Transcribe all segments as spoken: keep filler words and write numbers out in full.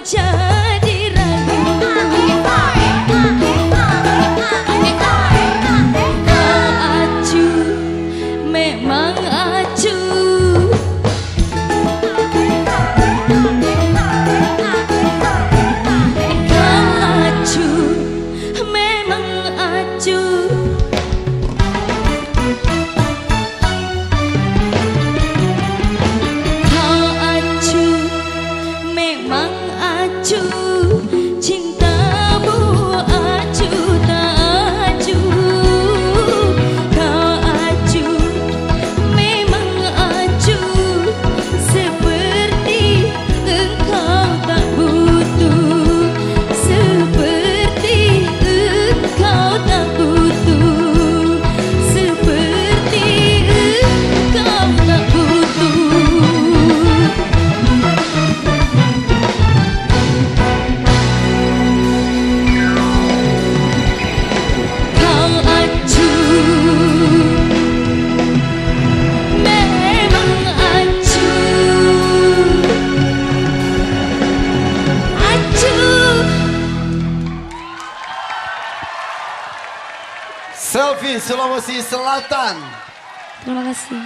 jadi ragu. Kau acu, memang acu. Kau acu, memang acu. Kau acu, memang acu. Cintamu acu tak acu. Kau acu, memang acu. Seperti engkau tak butuh. Seperti engkau tak butuh. Seperti engkau tak butuh. Kau acu, memang acu. Acu. Selfie Sulawesi Selatan. Terima kasih.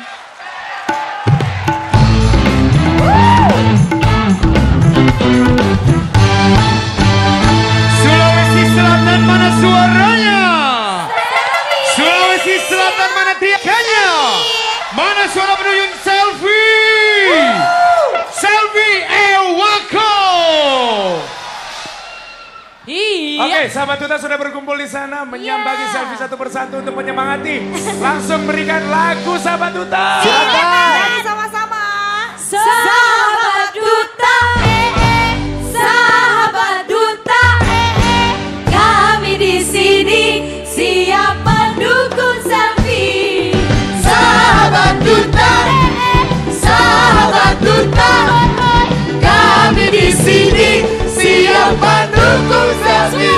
Sulawesi Selatan mana suaranya? Sulawesi Selatan mana teriakannya? Mana suara penunjuk selfie? Selfie Ewako. Iya. Oke, sahabat Duta sudah berkumpul di sana menyambangi selfie satu persatu untuk menyemangati. Langsung berikan lagu sahabat Duta. Nyanyi sama-sama. Sahabat Duta, eh, eh. Sahabat Duta, eh, eh. Kami di sini siap mendukung selfie. Sahabat Duta, eh, eh. Sahabat Duta, kami di sini siap mendukung selfie.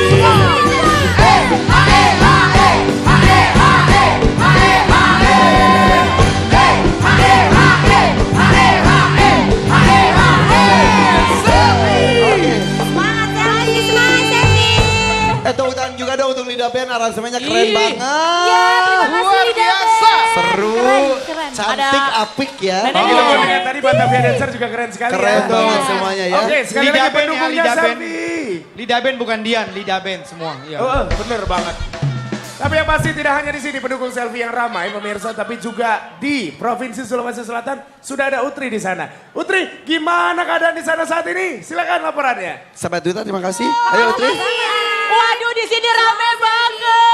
Eh tepuk tangan juga dong untuk Lida Band, aransemennya keren Ih. banget. Iya, terima kasih Luar Lida biasa. Band. Seru, Keren, keren. cantik, Ada- apik ya. Ada- Kalau kita mau lihat tadi Batavia Dancer juga keren sekali Keren ya. banget Iya. semuanya ya. Oke, sekali Lida lagi Band ya, pendukungnya Lida Band. selfie. Lida Band bukan Dian, Lida Band semua. Ya. Oh, oh, bener banget. Tapi yang pasti tidak hanya di sini pendukung selfie yang ramai pemirsa, tapi juga di Provinsi Sulawesi Selatan sudah ada Utri di sana. Utri, gimana keadaan di sana saat ini? Silakan laporannya. Sahabat Duta terima kasih. Ayo Utri. Waduh, di sini rame banget.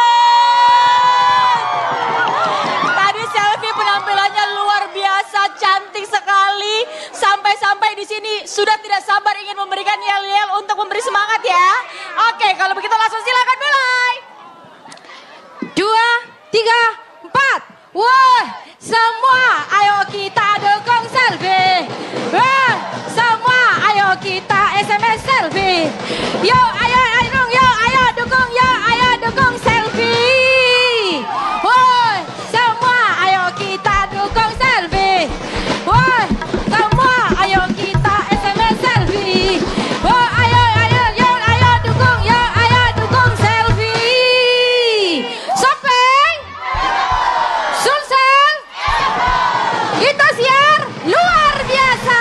Tadi selfie penampilannya luar biasa, cantik sekali. Sampai-sampai di sini sudah tidak sabar ingin memberikan yel-yel untuk memberi semangat ya. Oke, kalau begitu langsung silakan mulai. Dua, tiga, empat. Wah, semua ayo kita dukung selfie. Wah, semua ayo kita S M S selfie. Yuk, ayo, ayo, dong, yuk, ayo dukung, yuk, ayo dukung selfie. Wah, semua ayo kita dukung selfie. Wah, semua ayo kita S M S selfie. Wah, ayo, ayo, yuk, ayo dukung, yuk, ayo dukung selfie. Sopeng, Sulsel, kita siar luar biasa.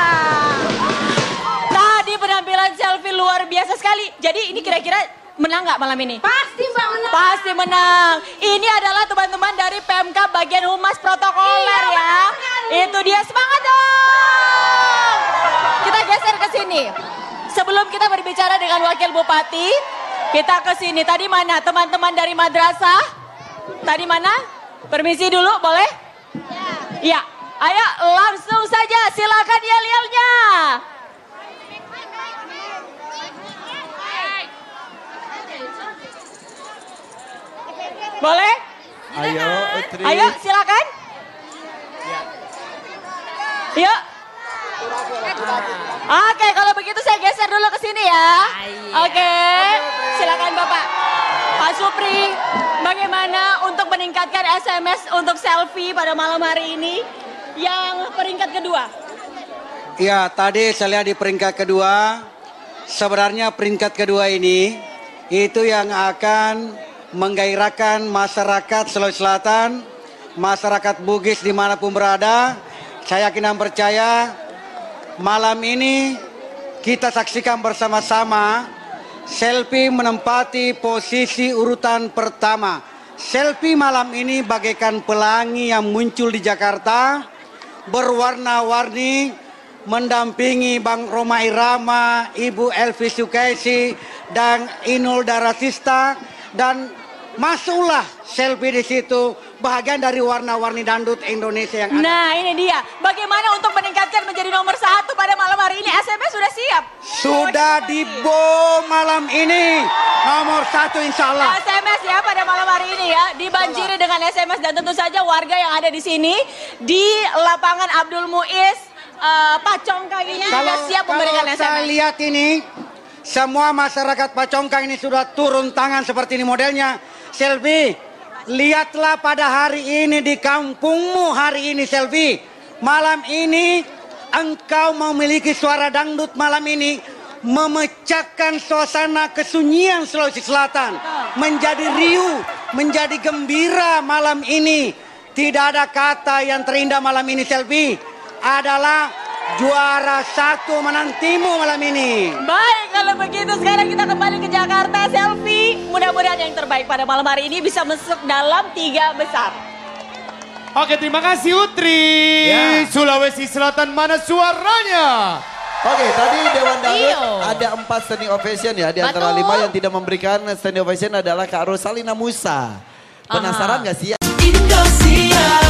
Tadi penampilan selfie luar biasa sekali. Jadi ini kira-kira menang nggak malam ini? Pasti menang. Pasti menang. Ini adalah teman-teman dari Pemkab bagian humas protokoler ya. Itu dia, semangat dong. Kita geser ke sini. Sebelum kita berbicara dengan Wakil Bupati, kita ke sini. Tadi mana teman-teman dari madrasah? Tadi mana? Permisi dulu, boleh? Ya. Ayo langsung saja, silakan yel-yelnya. Boleh? Ayo Utri. Ayo silakan. Yuk. Oke, kalau begitu saya geser dulu ke sini ya. Oke, silakan Bapak. Pak Supri, bagaimana untuk meningkatkan S M S untuk selfie pada malam hari ini yang peringkat kedua? Ya, tadi saya lihat di peringkat kedua sebenarnya peringkat kedua ini itu yang akan menggairahkan masyarakat Sulawesi Selatan, masyarakat Bugis dimanapun berada. Saya yakin dan percaya malam ini kita saksikan bersama-sama Selfie menempati posisi urutan pertama. Selfie malam ini bagaikan pelangi yang muncul di Jakarta, berwarna-warni, mendampingi Bang Rhoma Irama, Ibu Elvi Sukaisi, dan Inul Daratista, dan masuklah Selfie di situ, bahagian dari warna-warni dangdut Indonesia yang ada. Nah ini dia, bagaimana untuk meningkatkan menjadi nomor satu pada malam hari ini? S M S sudah siap? Sudah dibom malam ini, nomor satu insya Allah. S M S ya pada malam hari ini ya, dibanjiri dengan S M S dan tentu saja warga yang ada di sini di lapangan Abdul Muiz uh, Pacongkang ini sudah siap memberikan S M S. Saya lihat ini, semua masyarakat Pacongkang ini sudah turun tangan seperti ini modelnya. Selfie, lihatlah pada hari ini di kampungmu hari ini Selfie. Malam ini engkau memiliki suara dangdut malam ini memecahkan suasana kesunyian Sulawesi Selatan. Menjadi riuh, menjadi gembira malam ini. Tidak ada kata yang terindah malam ini Selfie. Adalah juara satu menantimu malam ini. Baik, kalau begitu sekarang kita kembali ke Jakarta. Selfie, mudah-mudahan yang terbaik pada malam hari ini bisa masuk dalam tiga besar. Oke, terima kasih Utri. Ya. Sulawesi Selatan mana suaranya? Oke, tadi Dewan Dangdut Iyo. ada empat standing ovation ya. Di antara Betul. lima yang tidak memberikan standing ovation adalah Kak Rosalina Musa. Penasaran Aha. gak sih? Indosiar.